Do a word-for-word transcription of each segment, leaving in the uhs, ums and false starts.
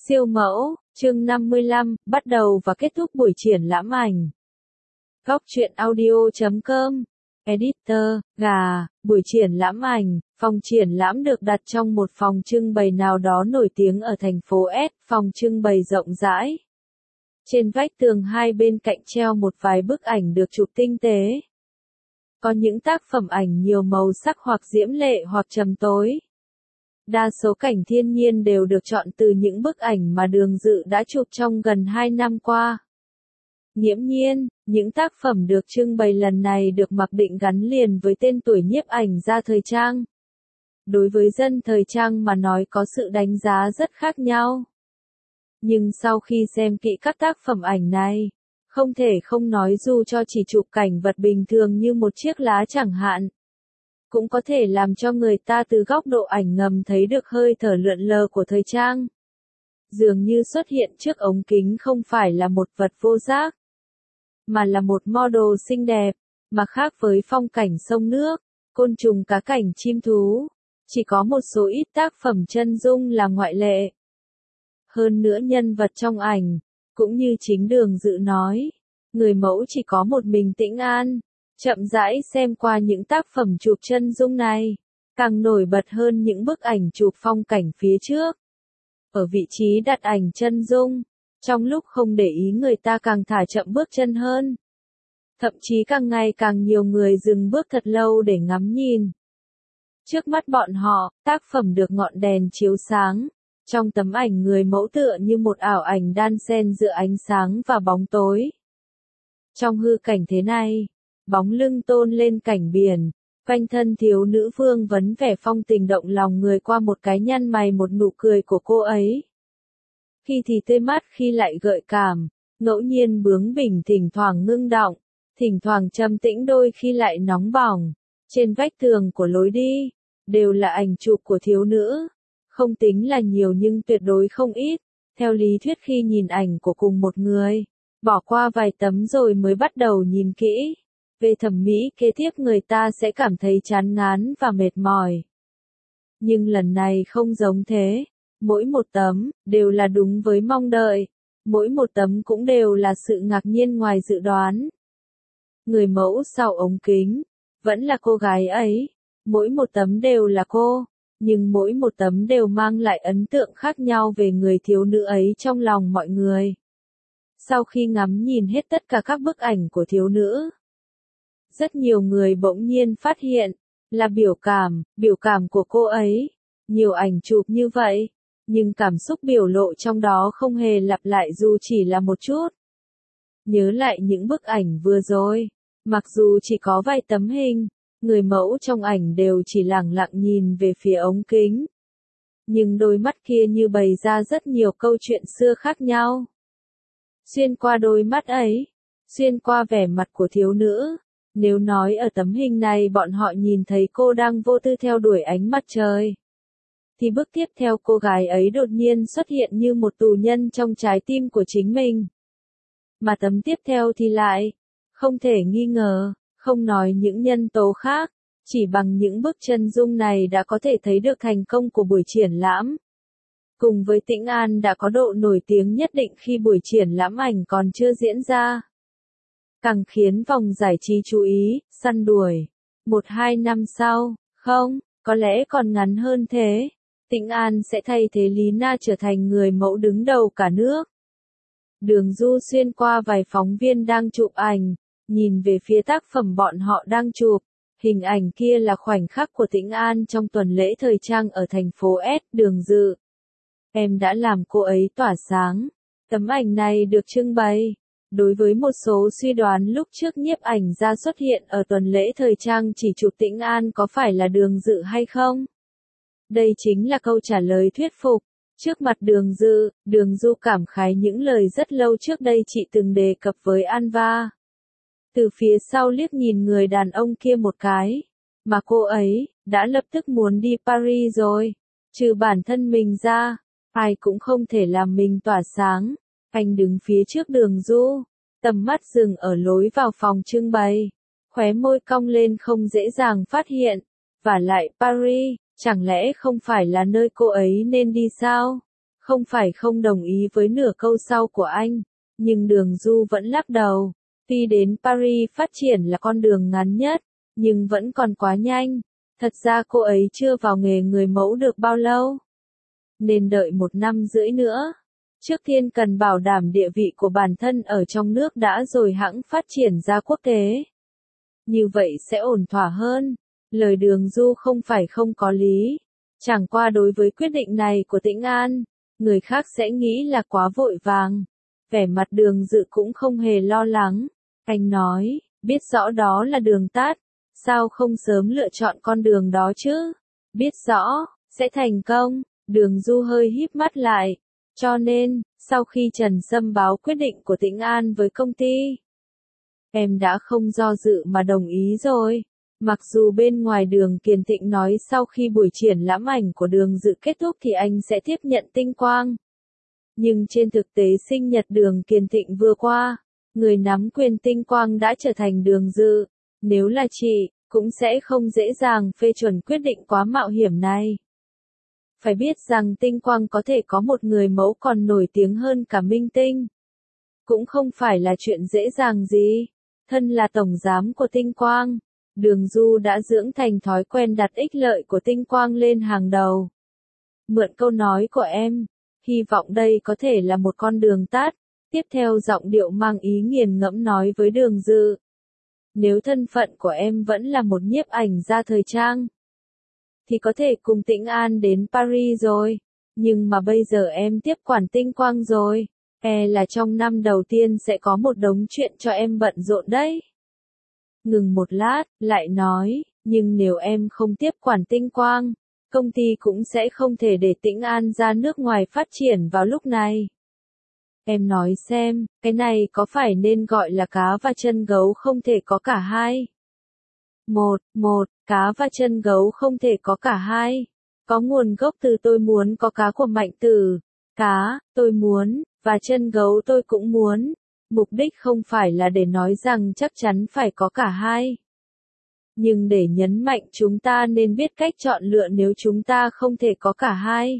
Siêu mẫu, chương năm mươi lăm, bắt đầu và kết thúc buổi triển lãm ảnh. Góc truyện audio chấm com, Editor, gà, buổi triển lãm ảnh, phòng triển lãm được đặt trong một phòng trưng bày nào đó nổi tiếng ở thành phố S, phòng trưng bày rộng rãi. Trên vách tường hai bên cạnh treo một vài bức ảnh được chụp tinh tế. Có những tác phẩm ảnh nhiều màu sắc hoặc diễm lệ hoặc trầm tối. Đa số cảnh thiên nhiên đều được chọn từ những bức ảnh mà Đường Dự đã chụp trong gần hai năm qua. Nghiễm nhiên, những tác phẩm được trưng bày lần này được mặc định gắn liền với tên tuổi nhiếp ảnh gia thời trang. Đối với dân thời trang mà nói có sự đánh giá rất khác nhau. Nhưng sau khi xem kỹ các tác phẩm ảnh này, không thể không nói dù cho chỉ chụp cảnh vật bình thường như một chiếc lá chẳng hạn, cũng có thể làm cho người ta từ góc độ ảnh ngầm thấy được hơi thở lượn lờ của thời trang. Dường như xuất hiện trước ống kính không phải là một vật vô giác, mà là một model xinh đẹp, mà khác với phong cảnh sông nước, côn trùng cá cảnh chim thú, chỉ có một số ít tác phẩm chân dung là ngoại lệ. Hơn nữa nhân vật trong ảnh, cũng như chính Đường Dự nói, người mẫu chỉ có một mình Tĩnh An. Chậm rãi xem qua những tác phẩm chụp chân dung này, càng nổi bật hơn những bức ảnh chụp phong cảnh phía trước. Ở vị trí đặt ảnh chân dung, trong lúc không để ý người ta càng thả chậm bước chân hơn. Thậm chí càng ngày càng nhiều người dừng bước thật lâu để ngắm nhìn. Trước mắt bọn họ, tác phẩm được ngọn đèn chiếu sáng. Trong tấm ảnh người mẫu tựa như một ảo ảnh đan xen giữa ánh sáng và bóng tối. Trong hư cảnh thế này, bóng lưng tôn lên cảnh biển, quanh thân thiếu nữ vương vấn vẻ phong tình động lòng người qua một cái nhăn mày một nụ cười của cô ấy. Khi thì tươi mát khi lại gợi cảm, ngẫu nhiên bướng bỉnh thỉnh thoảng ngưng động, thỉnh thoảng trầm tĩnh đôi khi lại nóng bỏng. Trên vách tường của lối đi, đều là ảnh chụp của thiếu nữ. Không tính là nhiều nhưng tuyệt đối không ít. Theo lý thuyết khi nhìn ảnh của cùng một người, bỏ qua vài tấm rồi mới bắt đầu nhìn kỹ. Về thẩm mỹ kế tiếp người ta sẽ cảm thấy chán ngán và mệt mỏi. Nhưng lần này không giống thế. Mỗi một tấm, đều là đúng với mong đợi. Mỗi một tấm cũng đều là sự ngạc nhiên ngoài dự đoán. Người mẫu sau ống kính, vẫn là cô gái ấy. Mỗi một tấm đều là cô. Nhưng mỗi một tấm đều mang lại ấn tượng khác nhau về người thiếu nữ ấy trong lòng mọi người. Sau khi ngắm nhìn hết tất cả các bức ảnh của thiếu nữ, rất nhiều người bỗng nhiên phát hiện, là biểu cảm, biểu cảm của cô ấy. Nhiều ảnh chụp như vậy, nhưng cảm xúc biểu lộ trong đó không hề lặp lại dù chỉ là một chút. Nhớ lại những bức ảnh vừa rồi, mặc dù chỉ có vài tấm hình, người mẫu trong ảnh đều chỉ lẳng lặng nhìn về phía ống kính. Nhưng đôi mắt kia như bày ra rất nhiều câu chuyện xưa khác nhau. Xuyên qua đôi mắt ấy, xuyên qua vẻ mặt của thiếu nữ. Nếu nói ở tấm hình này bọn họ nhìn thấy cô đang vô tư theo đuổi ánh mặt trời, thì bước tiếp theo cô gái ấy đột nhiên xuất hiện như một tù nhân trong trái tim của chính mình. Mà tấm tiếp theo thì lại, không thể nghi ngờ, không nói những nhân tố khác, chỉ bằng những bức chân dung này đã có thể thấy được thành công của buổi triển lãm. Cùng với Tĩnh An đã có độ nổi tiếng nhất định khi buổi triển lãm ảnh còn chưa diễn ra. Càng khiến vòng giải trí chú ý, săn đuổi. Một hai năm sau, không, có lẽ còn ngắn hơn thế, Tĩnh An sẽ thay thế Lý Na trở thành người mẫu đứng đầu cả nước. Đường Du xuyên qua vài phóng viên đang chụp ảnh, nhìn về phía tác phẩm bọn họ đang chụp. Hình ảnh kia là khoảnh khắc của Tĩnh An trong tuần lễ thời trang ở thành phố S. Đường Dự, em đã làm cô ấy tỏa sáng. Tấm ảnh này được trưng bày. Đối với một số suy đoán lúc trước nhiếp ảnh gia xuất hiện ở tuần lễ thời trang chỉ chụp Tĩnh An có phải là Đường Dự hay không? Đây chính là câu trả lời thuyết phục. Trước mặt Đường Dự, Đường Du cảm khái những lời rất lâu trước đây chị từng đề cập với Anva. Từ phía sau liếc nhìn người đàn ông kia một cái, mà cô ấy đã lập tức muốn đi Paris rồi. Trừ bản thân mình ra, ai cũng không thể làm mình tỏa sáng. Anh đứng phía trước Đường Du, tầm mắt dừng ở lối vào phòng trưng bày, khóe môi cong lên không dễ dàng phát hiện. Và lại Paris, chẳng lẽ không phải là nơi cô ấy nên đi sao? Không phải không đồng ý với nửa câu sau của anh, nhưng Đường Du vẫn lắc đầu. Tuy đến Paris phát triển là con đường ngắn nhất, nhưng vẫn còn quá nhanh. Thật ra cô ấy chưa vào nghề người mẫu được bao lâu, nên đợi một năm rưỡi nữa. Trước tiên cần bảo đảm địa vị của bản thân ở trong nước đã rồi hẵng phát triển ra quốc tế. Như vậy sẽ ổn thỏa hơn. Lời Đường Du không phải không có lý. Chẳng qua đối với quyết định này của Tĩnh An, người khác sẽ nghĩ là quá vội vàng. Vẻ mặt Đường Dự cũng không hề lo lắng. Anh nói, biết rõ đó là đường tắt, sao không sớm lựa chọn con đường đó chứ? Biết rõ, sẽ thành công. Đường Du hơi híp mắt lại. Cho nên, sau khi Trần Sâm báo quyết định của Tĩnh An với công ty, em đã không do dự mà đồng ý rồi. Mặc dù bên ngoài Đường Kiền Thịnh nói sau khi buổi triển lãm ảnh của Đường Dự kết thúc thì anh sẽ tiếp nhận Tinh Quang. Nhưng trên thực tế sinh nhật Đường Kiền Thịnh vừa qua, người nắm quyền Tinh Quang đã trở thành Đường Dự. Nếu là chị, cũng sẽ không dễ dàng phê chuẩn quyết định quá mạo hiểm này. Phải biết rằng Tinh Quang có thể có một người mẫu còn nổi tiếng hơn cả minh tinh. Cũng không phải là chuyện dễ dàng gì. Thân là tổng giám của Tinh Quang, Đường Du đã dưỡng thành thói quen đặt ích lợi của Tinh Quang lên hàng đầu. Mượn câu nói của em, hy vọng đây có thể là một con đường tắt. Tiếp theo giọng điệu mang ý nghiền ngẫm nói với Đường Dự. Nếu thân phận của em vẫn là một nhiếp ảnh gia thời trang, thì có thể cùng Tĩnh An đến Paris rồi. Nhưng mà bây giờ em tiếp quản Tinh Quang rồi. E là trong năm đầu tiên sẽ có một đống chuyện cho em bận rộn đấy. Ngừng một lát, lại nói, nhưng nếu em không tiếp quản Tinh Quang, công ty cũng sẽ không thể để Tĩnh An ra nước ngoài phát triển vào lúc này. Em nói xem, cái này có phải nên gọi là cá và chân gấu không thể có cả hai? Một, một, cá và chân gấu không thể có cả hai. Có nguồn gốc từ tôi muốn có cá của Mạnh Tử. Cá, tôi muốn, và chân gấu tôi cũng muốn. Mục đích không phải là để nói rằng chắc chắn phải có cả hai. Nhưng để nhấn mạnh chúng ta nên biết cách chọn lựa nếu chúng ta không thể có cả hai.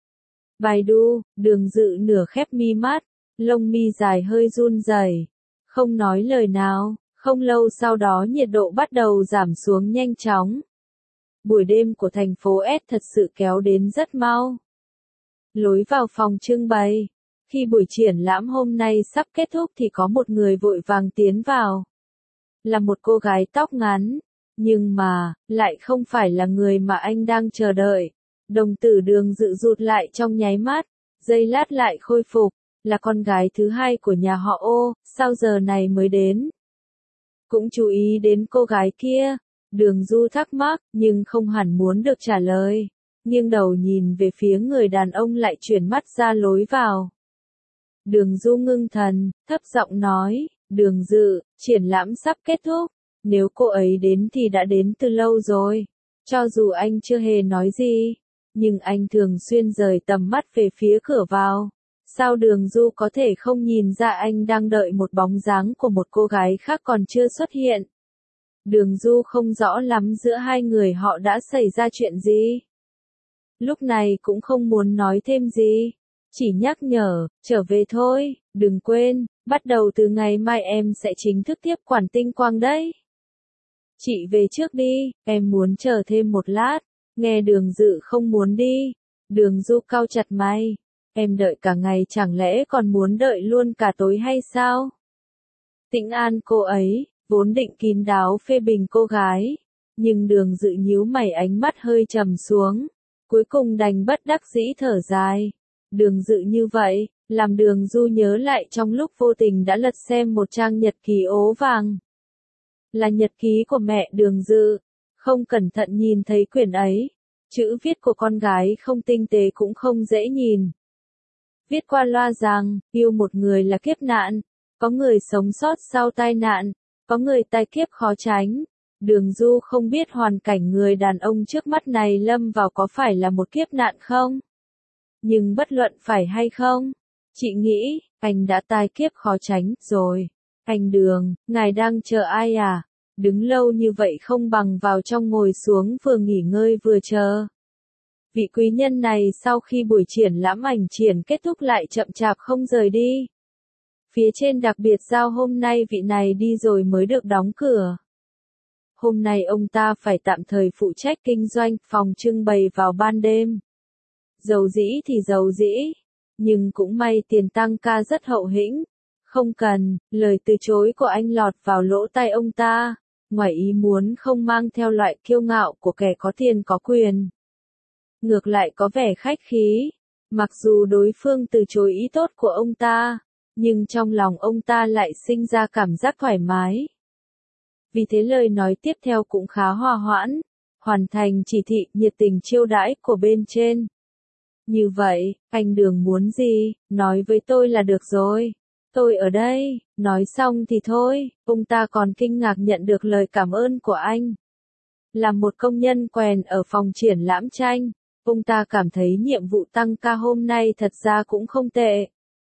Baidu, Đường Dự nửa khép mi mắt, lông mi dài hơi run rẩy, không nói lời nào. Không lâu sau đó nhiệt độ bắt đầu giảm xuống nhanh chóng. Buổi đêm của thành phố S thật sự kéo đến rất mau. Lối vào phòng trưng bày. Khi buổi triển lãm hôm nay sắp kết thúc thì có một người vội vàng tiến vào. Là một cô gái tóc ngắn. Nhưng mà, lại không phải là người mà anh đang chờ đợi. Đồng tử Đường Dự rụt lại trong nháy mắt. Giây lát lại khôi phục. Là con gái thứ hai của nhà họ Ô, sao giờ này mới đến? Cũng chú ý đến cô gái kia. Đường Du thắc mắc, nhưng không hẳn muốn được trả lời. Nghiêng đầu nhìn về phía người đàn ông lại chuyển mắt ra lối vào. Đường Du ngưng thần, thấp giọng nói, Đường Dự, triển lãm sắp kết thúc. Nếu cô ấy đến thì đã đến từ lâu rồi. Cho dù anh chưa hề nói gì, nhưng anh thường xuyên rời tầm mắt về phía cửa vào. Sao Đường Du có thể không nhìn ra anh đang đợi một bóng dáng của một cô gái khác còn chưa xuất hiện? Đường Du không rõ lắm giữa hai người họ đã xảy ra chuyện gì. Lúc này cũng không muốn nói thêm gì. Chỉ nhắc nhở, trở về thôi, đừng quên, bắt đầu từ ngày mai em sẽ chính thức tiếp quản Tinh Quang đấy. Chị về trước đi, em muốn chờ thêm một lát. Nghe Đường Dự không muốn đi. Đường Du cau chặt mày. Em đợi cả ngày chẳng lẽ còn muốn đợi luôn cả tối hay sao? Tĩnh An cô ấy, vốn định kín đáo phê bình cô gái. Nhưng Đường Dự nhíu mày ánh mắt hơi trầm xuống. Cuối cùng đành bất đắc dĩ thở dài. Đường Dự như vậy, làm Đường Du nhớ lại trong lúc vô tình đã lật xem một trang nhật ký ố vàng. Là nhật ký của mẹ Đường Dự. Không cẩn thận nhìn thấy quyển ấy. Chữ viết của con gái không tinh tế cũng không dễ nhìn. Viết qua loa rằng, yêu một người là kiếp nạn. Có người sống sót sau tai nạn. Có người tai kiếp khó tránh. Đường Du không biết hoàn cảnh người đàn ông trước mắt này lâm vào có phải là một kiếp nạn không? Nhưng bất luận phải hay không, chị nghĩ, anh đã tai kiếp khó tránh rồi. Anh Đường, ngài đang chờ ai à? Đứng lâu như vậy không bằng vào trong ngồi xuống vừa nghỉ ngơi vừa chờ. Vị quý nhân này sau khi buổi triển lãm ảnh triển kết thúc lại chậm chạp không rời đi. Phía trên đặc biệt giao hôm nay vị này đi rồi mới được đóng cửa. Hôm nay ông ta phải tạm thời phụ trách kinh doanh phòng trưng bày vào ban đêm. Dầu dĩ thì dầu dĩ, nhưng cũng may tiền tăng ca rất hậu hĩnh. Không cần, lời từ chối của anh lọt vào lỗ tai ông ta, ngoài ý muốn không mang theo loại kiêu ngạo của kẻ có tiền có quyền. Ngược lại có vẻ khách khí, mặc dù đối phương từ chối ý tốt của ông ta, nhưng trong lòng ông ta lại sinh ra cảm giác thoải mái. Vì thế lời nói tiếp theo cũng khá hòa hoãn, hoàn thành chỉ thị nhiệt tình chiêu đãi của bên trên. Như vậy, anh Đường muốn gì, nói với tôi là được rồi. Tôi ở đây, nói xong thì thôi, ông ta còn kinh ngạc nhận được lời cảm ơn của anh. Là một công nhân quèn ở phòng triển lãm tranh, ông ta cảm thấy nhiệm vụ tăng ca hôm nay thật ra cũng không tệ.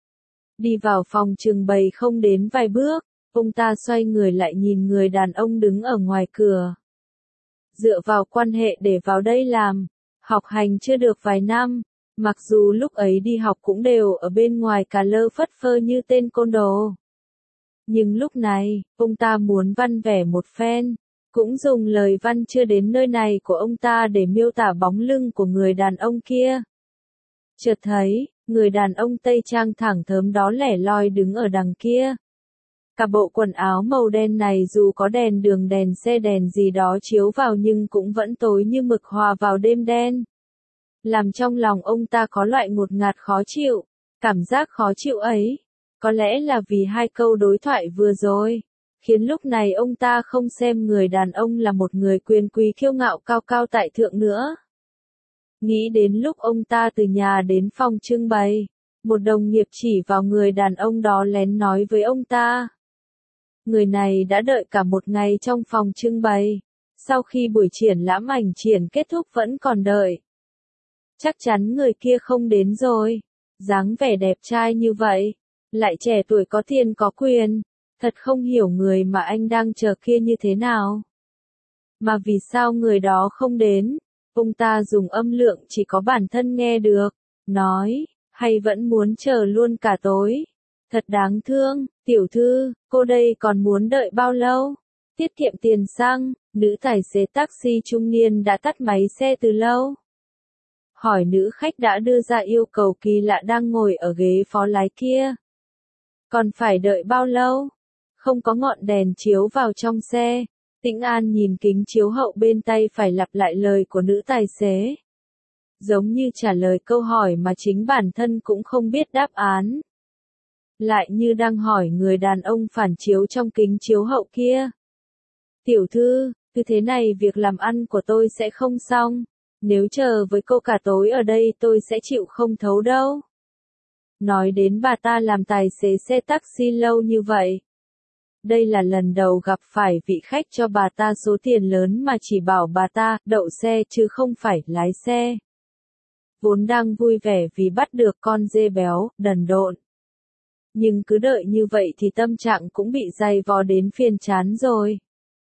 Đi vào phòng trưng bày không đến vài bước, ông ta xoay người lại nhìn người đàn ông đứng ở ngoài cửa. Dựa vào quan hệ để vào đây làm, học hành chưa được vài năm, mặc dù lúc ấy đi học cũng đều ở bên ngoài cà lơ phất phơ như tên côn đồ. Nhưng lúc này, ông ta muốn văn vẻ một phen, cũng dùng lời văn chưa đến nơi này của ông ta để miêu tả bóng lưng của người đàn ông kia. Chợt thấy, người đàn ông tây trang thẳng thớm đó lẻ loi đứng ở đằng kia. Cả bộ quần áo màu đen này dù có đèn đường đèn xe đèn gì đó chiếu vào nhưng cũng vẫn tối như mực hòa vào đêm đen. Làm trong lòng ông ta có loại ngột ngạt khó chịu, cảm giác khó chịu ấy, có lẽ là vì hai câu đối thoại vừa rồi, khiến lúc này ông ta không xem người đàn ông là một người quyền quý kiêu ngạo cao cao tại thượng nữa. Nghĩ đến lúc ông ta từ nhà đến phòng trưng bày, một đồng nghiệp chỉ vào người đàn ông đó lén nói với ông ta. Người này đã đợi cả một ngày trong phòng trưng bày, sau khi buổi triển lãm ảnh triển kết thúc vẫn còn đợi. Chắc chắn người kia không đến rồi, dáng vẻ đẹp trai như vậy, lại trẻ tuổi có tiền có quyền, thật không hiểu người mà anh đang chờ kia như thế nào. Mà vì sao người đó không đến, ông ta dùng âm lượng chỉ có bản thân nghe được, nói, hay vẫn muốn chờ luôn cả tối. Thật đáng thương, tiểu thư, cô đây còn muốn đợi bao lâu? Tiết kiệm tiền xăng, nữ tài xế taxi trung niên đã tắt máy xe từ lâu. Hỏi nữ khách đã đưa ra yêu cầu kỳ lạ đang ngồi ở ghế phó lái kia. Còn phải đợi bao lâu? Không có ngọn đèn chiếu vào trong xe. Tĩnh An nhìn kính chiếu hậu bên tay phải lặp lại lời của nữ tài xế. Giống như trả lời câu hỏi mà chính bản thân cũng không biết đáp án. Lại như đang hỏi người đàn ông phản chiếu trong kính chiếu hậu kia. Tiểu thư, cứ thế này việc làm ăn của tôi sẽ không xong. Nếu chờ với cô cả tối ở đây tôi sẽ chịu không thấu đâu. Nói đến bà ta làm tài xế xe taxi lâu như vậy. Đây là lần đầu gặp phải vị khách cho bà ta số tiền lớn mà chỉ bảo bà ta đậu xe chứ không phải lái xe. Vốn đang vui vẻ vì bắt được con dê béo, đần độn. Nhưng cứ đợi như vậy thì tâm trạng cũng bị dày vò đến phiền chán rồi.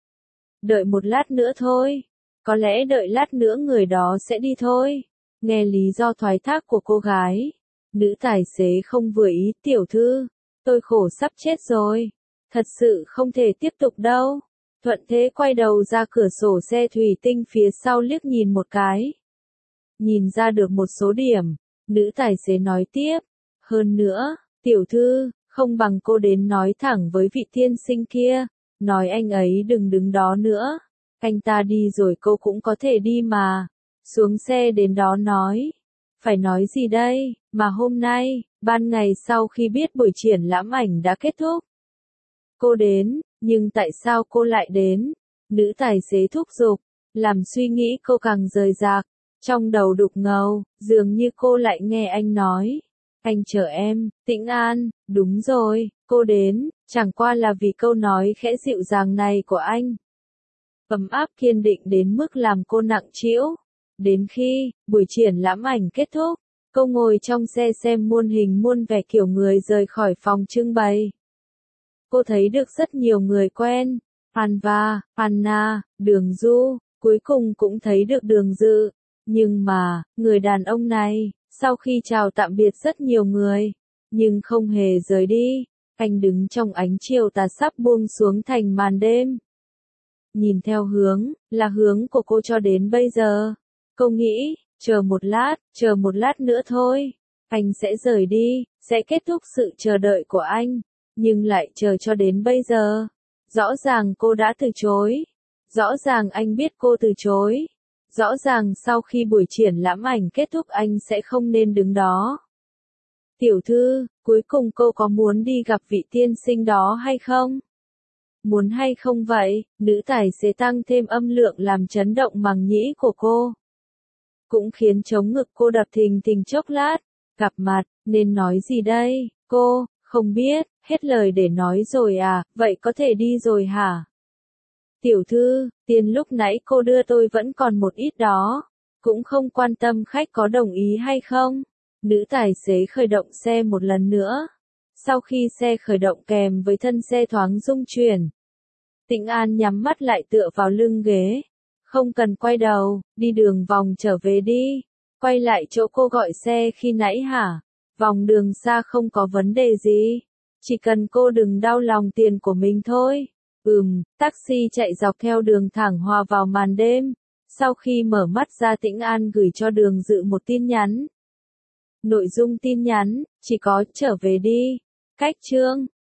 Đợi một lát nữa thôi. Có lẽ đợi lát nữa người đó sẽ đi thôi. Nghe lý do thoái thác của cô gái. Nữ tài xế không vừa ý, tiểu thư. Tôi khổ sắp chết rồi. Thật sự không thể tiếp tục đâu. Thuận thế quay đầu ra cửa sổ xe thủy tinh phía sau liếc nhìn một cái. Nhìn ra được một số điểm. Nữ tài xế nói tiếp. Hơn nữa, tiểu thư, không bằng cô đến nói thẳng với vị tiên sinh kia. Nói anh ấy đừng đứng đó nữa. Anh ta đi rồi cô cũng có thể đi mà. Xuống xe đến đó nói. Phải nói gì đây, mà hôm nay, ban ngày sau khi biết buổi triển lãm ảnh đã kết thúc. Cô đến, nhưng tại sao cô lại đến? Nữ tài xế thúc giục, làm suy nghĩ cô càng rời rạc. Trong đầu đục ngầu, dường như cô lại nghe anh nói. Anh chờ em, Tĩnh An, đúng rồi, cô đến, chẳng qua là vì câu nói khẽ dịu dàng này của anh. Ấm áp kiên định đến mức làm cô nặng trĩu. Đến khi, buổi triển lãm ảnh kết thúc, cô ngồi trong xe xem muôn hình muôn vẻ kiểu người rời khỏi phòng trưng bày. Cô thấy được rất nhiều người quen, Anva, Anna, Đường Du, cuối cùng cũng thấy được Đường Dự. Nhưng mà, người đàn ông này, sau khi chào tạm biệt rất nhiều người, nhưng không hề rời đi, anh đứng trong ánh chiều tà sắp buông xuống thành màn đêm. Nhìn theo hướng, là hướng của cô cho đến bây giờ. Cô nghĩ, chờ một lát, chờ một lát nữa thôi. Anh sẽ rời đi, sẽ kết thúc sự chờ đợi của anh. Nhưng lại chờ cho đến bây giờ. Rõ ràng cô đã từ chối. Rõ ràng anh biết cô từ chối. Rõ ràng sau khi buổi triển lãm ảnh kết thúc anh sẽ không nên đứng đó. Tiểu thư, cuối cùng cô có muốn đi gặp vị tiên sinh đó hay không? Muốn hay không vậy? Nữ tài xế tăng thêm âm lượng làm chấn động màng nhĩ của cô. Cũng khiến trống ngực cô đập thình thình chốc lát. Gặp mặt, nên nói gì đây? Cô, không biết, hết lời để nói rồi à, vậy có thể đi rồi hả? Tiểu thư, tiền lúc nãy cô đưa tôi vẫn còn một ít đó. Cũng không quan tâm khách có đồng ý hay không. Nữ tài xế khởi động xe một lần nữa. Sau khi xe khởi động kèm với thân xe thoáng rung chuyển, Tĩnh An nhắm mắt lại tựa vào lưng ghế. Không cần quay đầu, đi đường vòng trở về đi. Quay lại chỗ cô gọi xe khi nãy hả? Vòng đường xa không có vấn đề gì. Chỉ cần cô đừng đau lòng tiền của mình thôi. Ừm, taxi chạy dọc theo đường thẳng hòa vào màn đêm. Sau khi mở mắt ra Tĩnh An gửi cho Đường Dự một tin nhắn. Nội dung tin nhắn, chỉ có trở về đi. Cách chương.